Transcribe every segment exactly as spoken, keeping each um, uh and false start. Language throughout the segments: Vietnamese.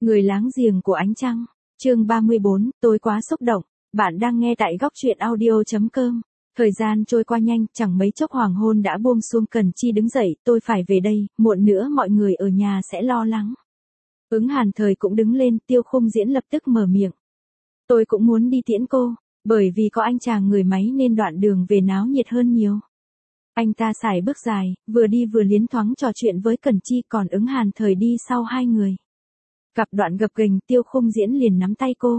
Người láng giềng của ánh trăng, chương ba mươi bốn, tôi quá xúc động. Bạn đang nghe tại góc truyện audio chấm com. Thời gian trôi qua nhanh, chẳng mấy chốc hoàng hôn đã buông xuống. Cần Chi đứng dậy, tôi phải về đây, muộn nữa mọi người ở nhà sẽ lo lắng. Ứng Hàn Thời cũng đứng lên, Tiêu Khung Diễn lập tức mở miệng. Tôi cũng muốn đi tiễn cô, bởi vì có anh chàng người máy nên đoạn đường về náo nhiệt hơn nhiều. Anh ta sải bước dài, vừa đi vừa liến thoáng trò chuyện với Cần Chi, còn Ứng Hàn Thời đi sau hai người. Gặp đoạn gập ghềnh, Tiêu Khung Diễn liền nắm tay cô.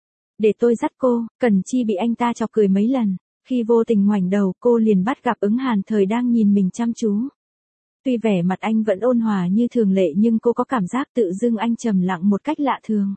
Để tôi dắt cô. Cần Chi bị anh ta chọc cười mấy lần, khi vô tình ngoảnh đầu cô liền bắt gặp Ứng Hàn Thời đang nhìn mình chăm chú. Tuy vẻ mặt anh vẫn ôn hòa như thường lệ nhưng cô có cảm giác tự dưng anh trầm lặng một cách lạ thường.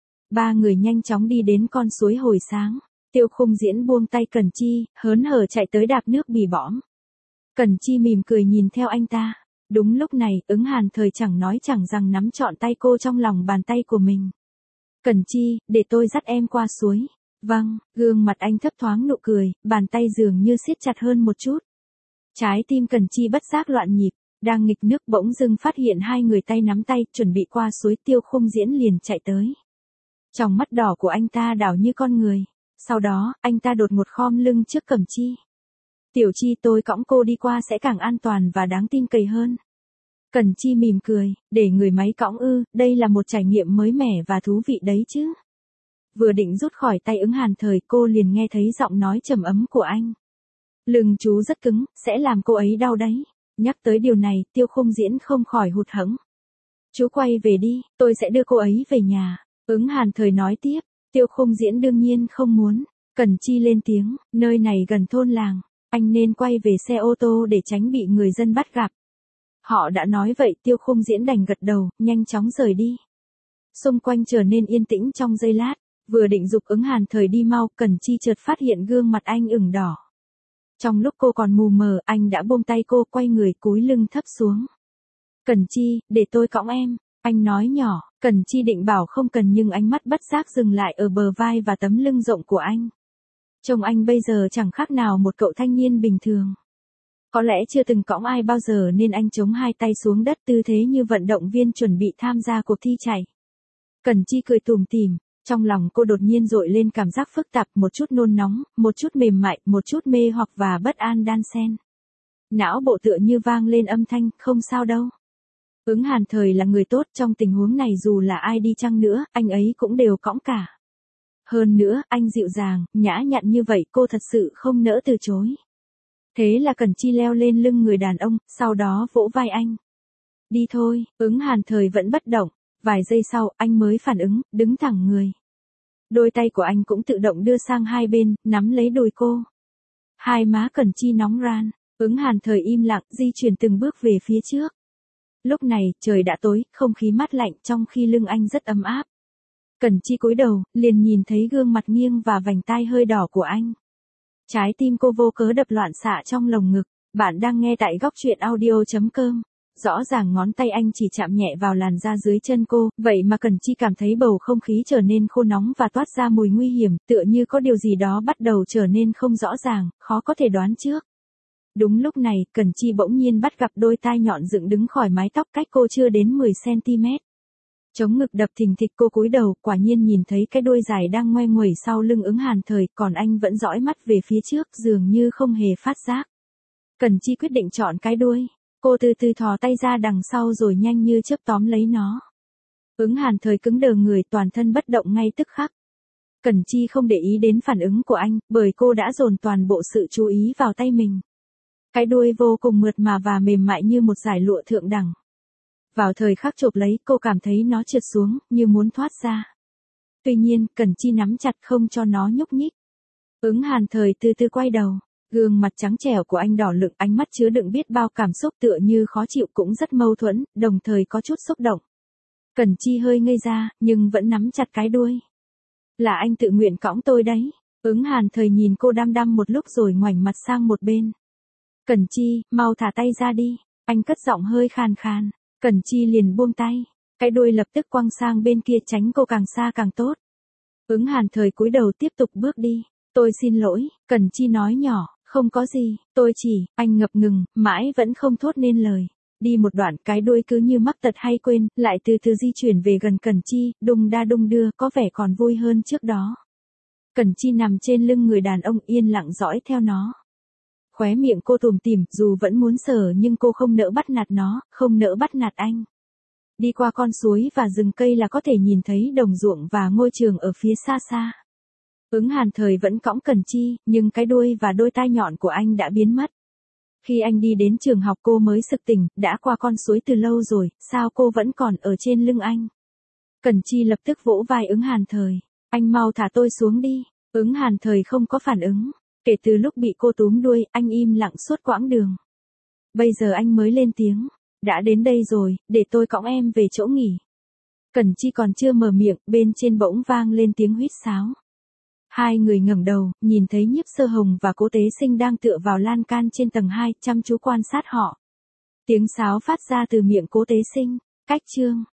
Ba người nhanh chóng đi đến con suối hồi sáng. Tiêu Khung Diễn buông tay Cần Chi, hớn hở chạy tới đạp nước bì bõm. Cần Chi mỉm cười nhìn theo anh ta. Đúng lúc này, Ứng Hàn Thời chẳng nói chẳng rằng nắm trọn tay cô trong lòng bàn tay của mình. Cần Chi, để tôi dắt em qua suối. Vâng, gương mặt anh thấp thoáng nụ cười, bàn tay dường như siết chặt hơn một chút. Trái tim Cần Chi bất giác loạn nhịp, đang nghịch nước bỗng dưng phát hiện hai người tay nắm tay, chuẩn bị qua suối. Tiêu Khung Diễn liền chạy tới. Trong mắt đỏ của anh ta đảo như con người. Sau đó, anh ta đột ngột khom lưng trước Cẩm Chi. Tiểu Chi, tôi cõng cô đi qua sẽ càng an toàn và đáng tin cậy hơn. Cần Chi mỉm cười, để người máy cõng ư, đây là một trải nghiệm mới mẻ và thú vị đấy chứ. Vừa định rút khỏi tay Ứng Hàn Thời, cô liền nghe thấy giọng nói trầm ấm của anh. Lưng chú rất cứng, sẽ làm cô ấy đau đấy. Nhắc tới điều này, Tiêu Khung Diễn không khỏi hụt hẫng. Chú quay về đi, tôi sẽ đưa cô ấy về nhà. Ứng Hàn Thời nói tiếp. Tiêu Khung Diễn đương nhiên không muốn. Cần Chi lên tiếng, nơi này gần thôn làng. Anh nên quay về xe ô tô để tránh bị người dân bắt gặp. Họ đã nói vậy, Tiêu Khung Diễn đành gật đầu, nhanh chóng rời đi. Xung quanh trở nên yên tĩnh trong giây lát, vừa định giục Ứng Hàn Thời đi mau, Cần Chi chợt phát hiện gương mặt anh ửng đỏ. Trong lúc cô còn mù mờ, anh đã buông tay cô, quay người cúi lưng thấp xuống. Cần Chi, để tôi cõng em, anh nói nhỏ. Cần Chi định bảo không cần nhưng ánh mắt bất giác dừng lại ở bờ vai và tấm lưng rộng của anh. Trông anh bây giờ chẳng khác nào một cậu thanh niên bình thường. Có lẽ chưa từng cõng ai bao giờ nên anh chống hai tay xuống đất, tư thế như vận động viên chuẩn bị tham gia cuộc thi chạy. Cần Chi cười tủm tỉm, trong lòng cô đột nhiên dội lên cảm giác phức tạp, một chút nôn nóng, một chút mềm mại, một chút mê hoặc và bất an đan xen. Não bộ tựa như vang lên âm thanh, không sao đâu. Ứng Hàn Thời là người tốt, trong tình huống này dù là ai đi chăng nữa, anh ấy cũng đều cõng cả. Hơn nữa, anh dịu dàng, nhã nhặn như vậy cô thật sự không nỡ từ chối. Thế là Cần Chi leo lên lưng người đàn ông, sau đó vỗ vai anh. Đi thôi. Ứng Hàn Thời vẫn bất động. Vài giây sau, anh mới phản ứng, đứng thẳng người. Đôi tay của anh cũng tự động đưa sang hai bên, nắm lấy đùi cô. Hai má Cần Chi nóng ran. Ứng Hàn Thời im lặng, di chuyển từng bước về phía trước. Lúc này, trời đã tối, không khí mát lạnh, trong khi lưng anh rất ấm áp. Cần Chi cúi đầu, liền nhìn thấy gương mặt nghiêng và vành tai hơi đỏ của anh. Trái tim cô vô cớ đập loạn xạ trong lồng ngực. Bạn đang nghe tại góc truyện audio chấm com. Rõ ràng ngón tay anh chỉ chạm nhẹ vào làn da dưới chân cô, vậy mà Cần Chi cảm thấy bầu không khí trở nên khô nóng và toát ra mùi nguy hiểm, tựa như có điều gì đó bắt đầu trở nên không rõ ràng, khó có thể đoán trước. Đúng lúc này, Cần Chi bỗng nhiên bắt gặp đôi tai nhọn dựng đứng khỏi mái tóc cách cô chưa đến mười xăng ti mét. Chống ngực đập thình thịch, cô cúi đầu, quả nhiên nhìn thấy cái đuôi dài đang ngoe nguẩy sau lưng Ứng Hàn Thời, còn anh vẫn dõi mắt về phía trước, dường như không hề phát giác. Cần Chi quyết định chọn cái đuôi. Cô từ từ thò tay ra đằng sau rồi nhanh như chớp tóm lấy nó. Ứng Hàn Thời cứng đờ người, toàn thân bất động ngay tức khắc. Cần Chi không để ý đến phản ứng của anh, bởi cô đã dồn toàn bộ sự chú ý vào tay mình. Cái đuôi vô cùng mượt mà và mềm mại như một dải lụa thượng đẳng. Vào thời khắc chộp lấy, cô cảm thấy nó trượt xuống, như muốn thoát ra. Tuy nhiên, Cần Chi nắm chặt không cho nó nhúc nhích. Ứng Hàn Thời từ từ quay đầu. Gương mặt trắng trẻo của anh đỏ lựng, ánh mắt chứa đựng biết bao cảm xúc, tựa như khó chịu cũng rất mâu thuẫn, đồng thời có chút xúc động. Cần Chi hơi ngây ra, nhưng vẫn nắm chặt cái đuôi. Là anh tự nguyện cõng tôi đấy. Ứng Hàn Thời nhìn cô đăm đăm một lúc rồi ngoảnh mặt sang một bên. Cần Chi, mau thả tay ra đi. Anh cất giọng hơi khàn khàn. Cần Chi liền buông tay. Cái đuôi lập tức quăng sang bên kia, tránh cô càng xa càng tốt. Ứng Hàn Thời cúi đầu tiếp tục bước đi. Tôi xin lỗi, Cần Chi nói nhỏ, không có gì, tôi chỉ, anh ngập ngừng, mãi vẫn không thốt nên lời. Đi một đoạn cái đuôi cứ như mắc tật hay quên, lại từ từ di chuyển về gần Cẩn Chi, đung đa đung đưa, có vẻ còn vui hơn trước đó. Cẩn Chi nằm trên lưng người đàn ông yên lặng dõi theo nó. Khóe miệng cô tủm tỉm, dù vẫn muốn sờ nhưng cô không nỡ bắt nạt nó, không nỡ bắt nạt anh. Đi qua con suối và rừng cây là có thể nhìn thấy đồng ruộng và ngôi trường ở phía xa xa. Ứng Hàn Thời vẫn cõng Cẩn Chi, nhưng cái đuôi và đôi tai nhọn của anh đã biến mất. Khi anh đi đến trường học cô mới sực tỉnh, đã qua con suối từ lâu rồi, sao cô vẫn còn ở trên lưng anh? Cẩn Chi lập tức vỗ vai Ứng Hàn Thời. Anh mau thả tôi xuống đi. Ứng Hàn Thời không có phản ứng. Kể từ lúc bị cô túm đuôi, anh im lặng suốt quãng đường. Bây giờ anh mới lên tiếng. Đã đến đây rồi, để tôi cõng em về chỗ nghỉ. Cẩn Chi còn chưa mở miệng, bên trên bỗng vang lên tiếng huýt sáo. Hai người ngẩng đầu, nhìn thấy Nhiếp Sơ Hồng và Cố Tế Sinh đang tựa vào lan can trên tầng hai, chăm chú quan sát họ. Tiếng sáo phát ra từ miệng Cố Tế Sinh. Cách chương